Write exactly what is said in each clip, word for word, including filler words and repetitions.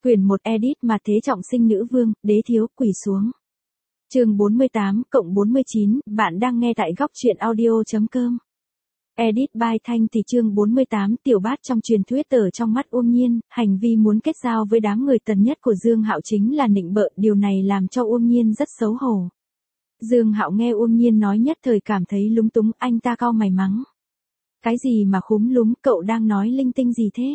Quyển một edit mà thế trọng sinh nữ vương, đế thiếu, quỳ xuống. Chương bốn mươi tám cộng bốn mươi chín, bạn đang nghe tại góc truyện audio.com. Edit by Thanh thì chương bốn mươi tám, tiểu bát trong truyền thuyết ở trong mắt Uông Nhiên, hành vi muốn kết giao với đám người tần nhất của Dương Hạo chính là nịnh bợ, điều này làm cho Uông Nhiên rất xấu hổ. Dương Hạo nghe Uông Nhiên nói nhất thời cảm thấy lúng túng, anh ta cau mày mắng. Cái gì mà khúm lúm, cậu đang nói linh tinh gì thế?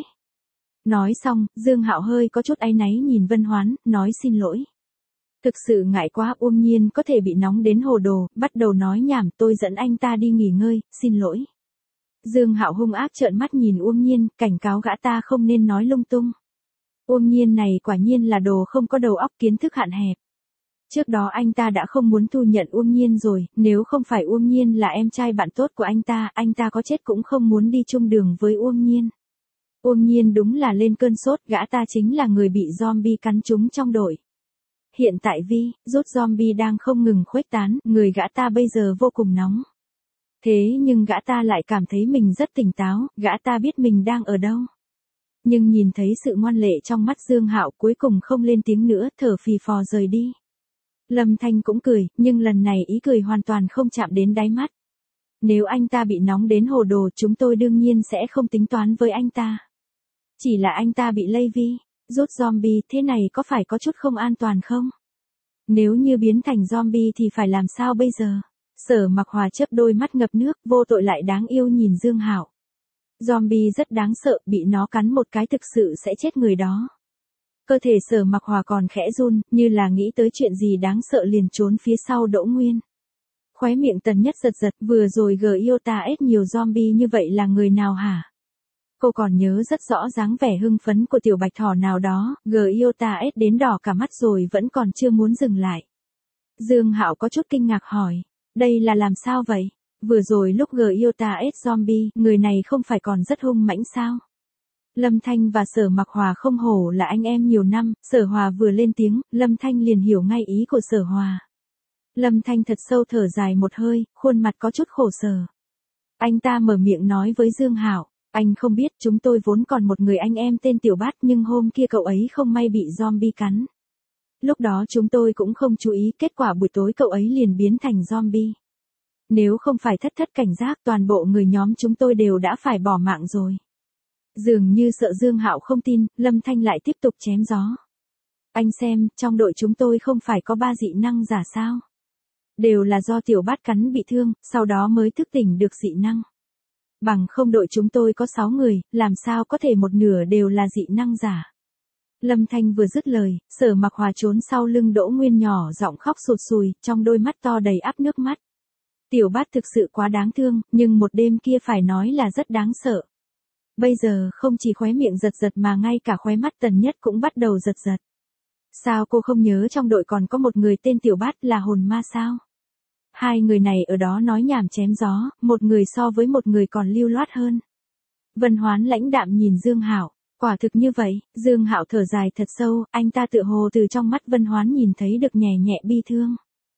Nói xong, Dương Hạo hơi có chút áy náy nhìn Vân Hoán, nói xin lỗi. Thực sự ngại quá, Uông Nhiên có thể bị nóng đến hồ đồ, bắt đầu nói nhảm, tôi dẫn anh ta đi nghỉ ngơi, xin lỗi. Dương Hạo hung ác trợn mắt nhìn Uông Nhiên, cảnh cáo gã ta không nên nói lung tung. Uông Nhiên này quả nhiên là đồ không có đầu óc, kiến thức hạn hẹp. Trước đó anh ta đã không muốn thu nhận Uông Nhiên rồi, nếu không phải Uông Nhiên là em trai bạn tốt của anh ta, anh ta có chết cũng không muốn đi chung đường với Uông Nhiên. Uông Nhiên đúng là lên cơn sốt, gã ta chính là người bị zombie cắn trúng trong đội. Hiện tại vi, rút zombie đang không ngừng khuếch tán, người gã ta bây giờ vô cùng nóng. Thế nhưng gã ta lại cảm thấy mình rất tỉnh táo, gã ta biết mình đang ở đâu. Nhưng nhìn thấy sự ngoan lệ trong mắt Dương Hạo, cuối cùng không lên tiếng nữa, thở phì phò rời đi. Lâm Thanh cũng cười, nhưng lần này ý cười hoàn toàn không chạm đến đáy mắt. Nếu anh ta bị nóng đến hồ đồ, chúng tôi đương nhiên sẽ không tính toán với anh ta. Chỉ là anh ta bị lây vi, rút zombie, thế này có phải có chút không an toàn không? Nếu như biến thành zombie thì phải làm sao bây giờ? Sở Mặc Hòa chớp đôi mắt ngập nước, vô tội lại đáng yêu nhìn Dương Hạo. Zombie rất đáng sợ, bị nó cắn một cái thực sự sẽ chết người đó. Cơ thể Sở Mặc Hòa còn khẽ run, như là nghĩ tới chuyện gì đáng sợ liền trốn phía sau Đỗ Nguyên. Khóe miệng Tần Nhất giật giật, vừa rồi G I O T A S nhiều zombie như vậy là người nào hả? Cô còn nhớ rất rõ dáng vẻ hưng phấn của tiểu bạch thỏ nào đó, G I O T A S đến đỏ cả mắt rồi vẫn còn chưa muốn dừng lại. Dương Hạo có chút kinh ngạc hỏi, đây là làm sao vậy? Vừa rồi lúc G I O T A S zombie, người này không phải còn rất hung mãnh sao? Lâm Thanh và Sở Mặc Hòa không hổ là anh em nhiều năm, Sở Hòa vừa lên tiếng, Lâm Thanh liền hiểu ngay ý của Sở Hòa. Lâm Thanh thật sâu thở dài một hơi, khuôn mặt có chút khổ sở. Anh ta mở miệng nói với Dương Hạo, anh không biết chúng tôi vốn còn một người anh em tên Tiểu Bát nhưng hôm kia cậu ấy không may bị zombie cắn. Lúc đó chúng tôi cũng không chú ý, kết quả buổi tối cậu ấy liền biến thành zombie. Nếu không phải thất thất cảnh giác, toàn bộ người nhóm chúng tôi đều đã phải bỏ mạng rồi. Dường như sợ Dương Hạo không tin, Lâm Thanh lại tiếp tục chém gió. Anh xem, trong đội chúng tôi không phải có ba dị năng giả sao? Đều là do Tiểu Bát cắn bị thương, sau đó mới thức tỉnh được dị năng. Bằng không đội chúng tôi có sáu người, làm sao có thể một nửa đều là dị năng giả. Lâm Thanh vừa dứt lời, Sở Mặc Hòa trốn sau lưng Đỗ Nguyên nhỏ giọng khóc sụt sùi, trong đôi mắt to đầy áp nước mắt. Tiểu Bát thực sự quá đáng thương, nhưng một đêm kia phải nói là rất đáng sợ. Bây giờ không chỉ khóe miệng giật giật mà ngay cả khóe mắt Tần Nhất cũng bắt đầu giật giật. Sao cô không nhớ trong đội còn có một người tên Tiểu Bát là hồn ma sao? Hai người này ở đó nói nhảm chém gió, một người so với một người còn lưu loát hơn. Vân Hoán lãnh đạm nhìn Dương Hạo, quả thực như vậy, Dương Hạo thở dài thật sâu, anh ta tựa hồ từ trong mắt Vân Hoán nhìn thấy được nhẹ nhẹ bi thương.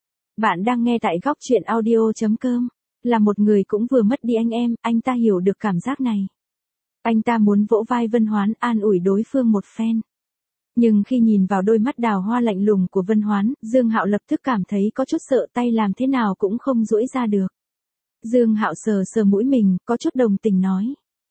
Bạn đang nghe tại góc truyện audio.com, là một người cũng vừa mất đi anh em, anh ta hiểu được cảm giác này. Anh ta muốn vỗ vai Vân Hoán an ủi đối phương một phen. Nhưng khi nhìn vào đôi mắt đào hoa lạnh lùng của Vân Hoán, Dương Hạo lập tức cảm thấy có chút sợ, tay làm thế nào cũng không duỗi ra được. Dương Hạo sờ sờ mũi mình, có chút đồng tình nói.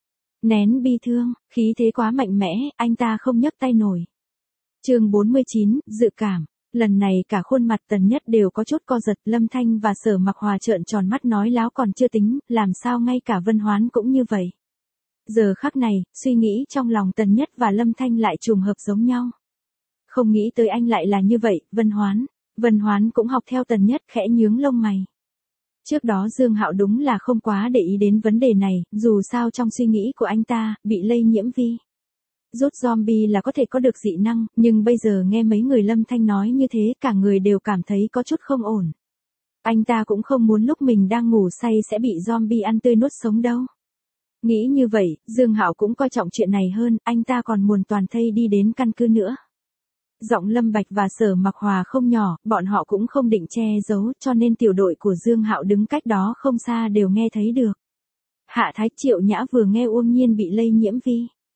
Nén bi thương, khí thế quá mạnh mẽ, anh ta không nhấc tay nổi. Chương bốn mươi chín, dự cảm. Lần này cả khuôn mặt Tần Nhất đều có chút co giật, Lâm Thanh và Sở Mặc Hòa trợn tròn mắt nói láo còn chưa tính, làm sao ngay cả Vân Hoán cũng như vậy. Giờ khắc này, suy nghĩ trong lòng Tần Nhất và Lâm Thanh lại trùng hợp giống nhau. Không nghĩ tới anh lại là như vậy, Vân Hoán. Vân Hoán cũng học theo Tần Nhất, khẽ nhướng lông mày. Trước đó Dương Hạo đúng là không quá để ý đến vấn đề này, dù sao trong suy nghĩ của anh ta, bị lây nhiễm vi. Rút zombie là có thể có được dị năng, nhưng bây giờ nghe mấy người Lâm Thanh nói như thế, cả người đều cảm thấy có chút không ổn. Anh ta cũng không muốn lúc mình đang ngủ say sẽ bị zombie ăn tươi nuốt sống đâu. Nghĩ như vậy, Dương Hạo cũng coi trọng chuyện này hơn, anh ta còn muốn toàn thây đi đến căn cứ nữa. Giọng Lâm Bạch và Sở Mặc Hòa không nhỏ, bọn họ cũng không định che giấu, cho nên tiểu đội của Dương Hạo đứng cách đó không xa đều nghe thấy được. Hạ Thái Triệu Nhã vừa nghe Uông Nhiên bị lây nhiễm vi.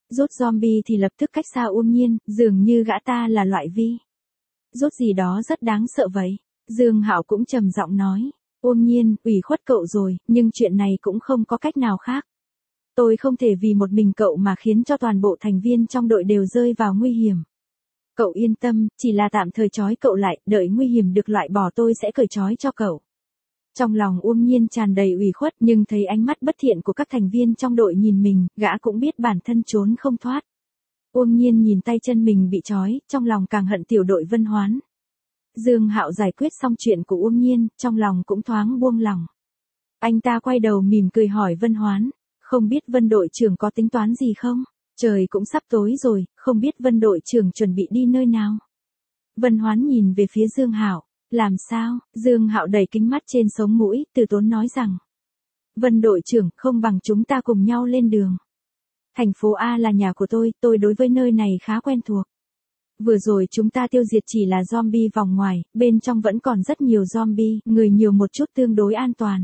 Rút zombie thì lập tức cách xa Uông Nhiên, dường như gã ta là loại vi. Rút gì đó rất đáng sợ vậy. Dương Hạo cũng trầm giọng nói. Uông Nhiên, ủy khuất cậu rồi, nhưng chuyện này cũng không có cách nào khác. Tôi không thể vì một mình cậu mà khiến cho toàn bộ thành viên trong đội đều rơi vào nguy hiểm. Cậu yên tâm, chỉ là tạm thời trói cậu lại, đợi nguy hiểm được loại bỏ tôi sẽ cởi trói cho cậu. Trong lòng Uông Nhiên tràn đầy ủy khuất, nhưng thấy ánh mắt bất thiện của các thành viên trong đội nhìn mình, gã cũng biết bản thân trốn không thoát. Uông Nhiên nhìn tay chân mình bị trói, trong lòng càng hận tiểu đội Vân Hoán. Dương Hạo giải quyết xong chuyện của Uông Nhiên, trong lòng cũng thoáng buông lòng. Anh ta quay đầu mỉm cười hỏi Vân Hoán, không biết Vân đội trưởng có tính toán gì không? Trời cũng sắp tối rồi, không biết Vân đội trưởng chuẩn bị đi nơi nào? Vân Hoán nhìn về phía Dương Hạo, làm sao? Dương Hạo đẩy kính mắt trên sống mũi, từ tốn nói rằng, Vân đội trưởng, không bằng chúng ta cùng nhau lên đường. Thành phố A là nhà của tôi, tôi đối với nơi này khá quen thuộc. Vừa rồi chúng ta tiêu diệt chỉ là zombie vòng ngoài, bên trong vẫn còn rất nhiều zombie, người nhiều một chút tương đối an toàn.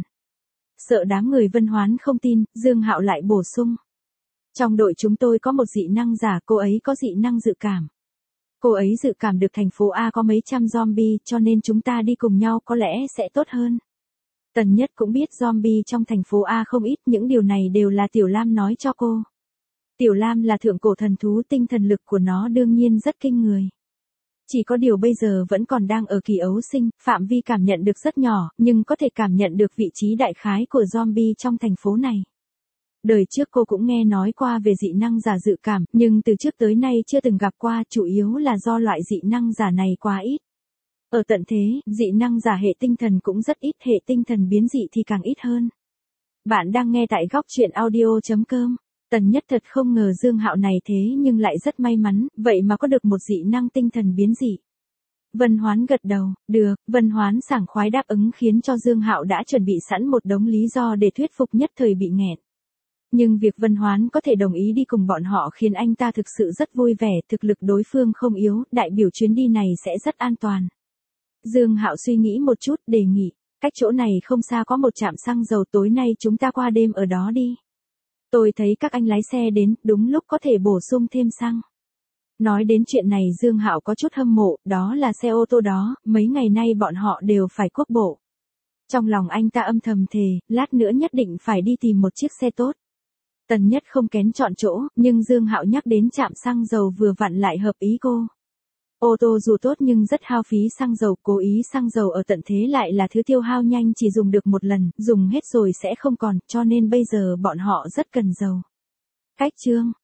Sợ đám người Vân Hoán không tin, Dương Hạo lại bổ sung. Trong đội chúng tôi có một dị năng giả, cô ấy có dị năng dự cảm. Cô ấy dự cảm được thành phố A có mấy trăm zombie, cho nên chúng ta đi cùng nhau có lẽ sẽ tốt hơn. Tần Nhất cũng biết zombie trong thành phố A không ít, những điều này đều là Tiểu Lam nói cho cô. Tiểu Lam là thượng cổ thần thú, tinh thần lực của nó đương nhiên rất kinh người. Chỉ có điều bây giờ vẫn còn đang ở kỳ ấu sinh, phạm vi cảm nhận được rất nhỏ, nhưng có thể cảm nhận được vị trí đại khái của zombie trong thành phố này. Đời trước cô cũng nghe nói qua về dị năng giả dự cảm, nhưng từ trước tới nay chưa từng gặp qua, chủ yếu là do loại dị năng giả này quá ít. Ở tận thế, dị năng giả hệ tinh thần cũng rất ít, hệ tinh thần biến dị thì càng ít hơn. Bạn đang nghe tại góc truyện audio chấm com. Tần Nhất thật không ngờ Dương Hạo này thế nhưng lại rất may mắn, vậy mà có được một dị năng tinh thần biến dị. Vân Hoán gật đầu, được, Vân Hoán sảng khoái đáp ứng khiến cho Dương Hạo đã chuẩn bị sẵn một đống lý do để thuyết phục nhất thời bị nghẹn. Nhưng việc Vân Hoán có thể đồng ý đi cùng bọn họ khiến anh ta thực sự rất vui vẻ, thực lực đối phương không yếu, đại biểu chuyến đi này sẽ rất an toàn. Dương Hạo suy nghĩ một chút, đề nghị, cách chỗ này không xa có một trạm xăng dầu, tối nay chúng ta qua đêm ở đó đi. Tôi thấy các anh lái xe đến, đúng lúc có thể bổ sung thêm xăng. Nói đến chuyện này Dương Hạo có chút hâm mộ, đó là xe ô tô đó, mấy ngày nay bọn họ đều phải quốc bộ. Trong lòng anh ta âm thầm thề, lát nữa nhất định phải đi tìm một chiếc xe tốt. Tần Nhất không kén chọn chỗ, nhưng Dương Hạo nhắc đến trạm xăng dầu vừa vặn lại hợp ý cô. Ô tô dù tốt nhưng rất hao phí xăng dầu, cố ý xăng dầu ở tận thế lại là thứ tiêu hao nhanh, chỉ dùng được một lần, dùng hết rồi sẽ không còn, cho nên bây giờ bọn họ rất cần dầu. Cách chương